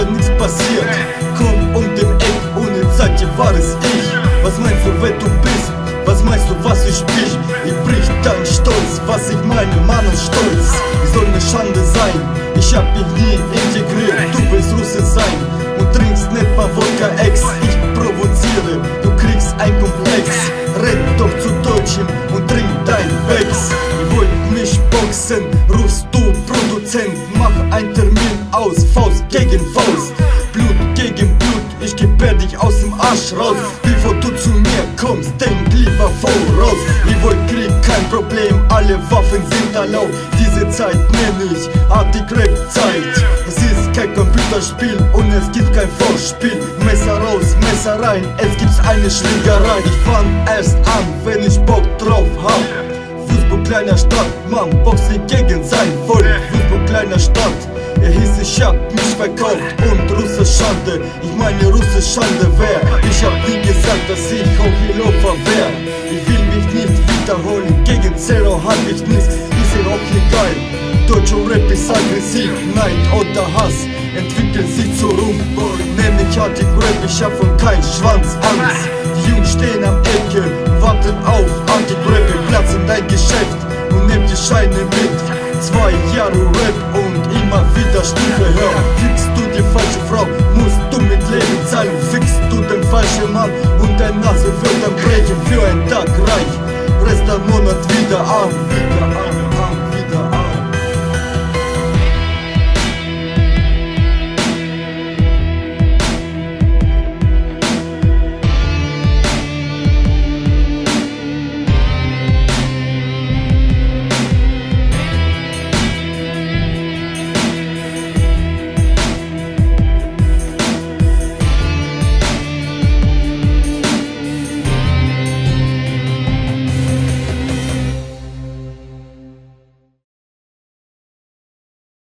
da nichts passiert. Komm um den Eck, ohne Zeit, hier war es ich. Was meinst du, wer du bist? Was meinst du, was ich bin? Ich brich dein Stolz, was ich meine, Mann und Stolz. Ich soll ne Schande sein, ich hab mich nie integriert. Du willst Russe sein und trinkst nicht mal Wodka X. Ich provoziere, du kriegst ein Komplex. Red doch zu Deutschen und trink dein Becks. Ihr wollt mich boxen, rufst du Produzent. Mach ein Termin aus, Faust gegen Faust, Blut gegen Blut, ich gebär dich aus dem Arsch raus. Bevor du zu mir kommst, denk lieber voraus. Ihr wollt Krieg, kein Problem, alle Waffen sind erlaubt. Diese Zeit nenn ich Anti-Rap-Zeit. Es ist kein Computerspiel und es gibt kein Vorspiel. Messer raus, Messer rein, es gibt eine Schlägerei. Ich fang erst an, wenn ich Bock drauf hab. Fußball kleiner Stadt, Mann, Boxen gegen sein Volk. Fußball kleiner Stadt, er hieß, ich hab mich verkauft und Russe Schande. Ich meine Russe Schande, wer? Ich hab nie gesagt, dass ich Hochhilofer wär. Ich will mich nicht wiederholen, gegen Zero hab ich nichts. Ist ihr auch egal, deutscher Rap ist aggressiv. Neid oder Hass entwickelt sich zu Ruhm. Nenn mich Anti-Rap, ich hab von kein Schwanz Angst. Die Jungs stehen am Ecke, warten auf Anti-Rap. Wir platzen dein Geschäft und nehmt die Scheine mit. 2 Jahre Rap und immer wieder Stiefel hören. Fickst du die falsche Frau, musst du mit Leben zahlen. Fickst du den falschen Mann,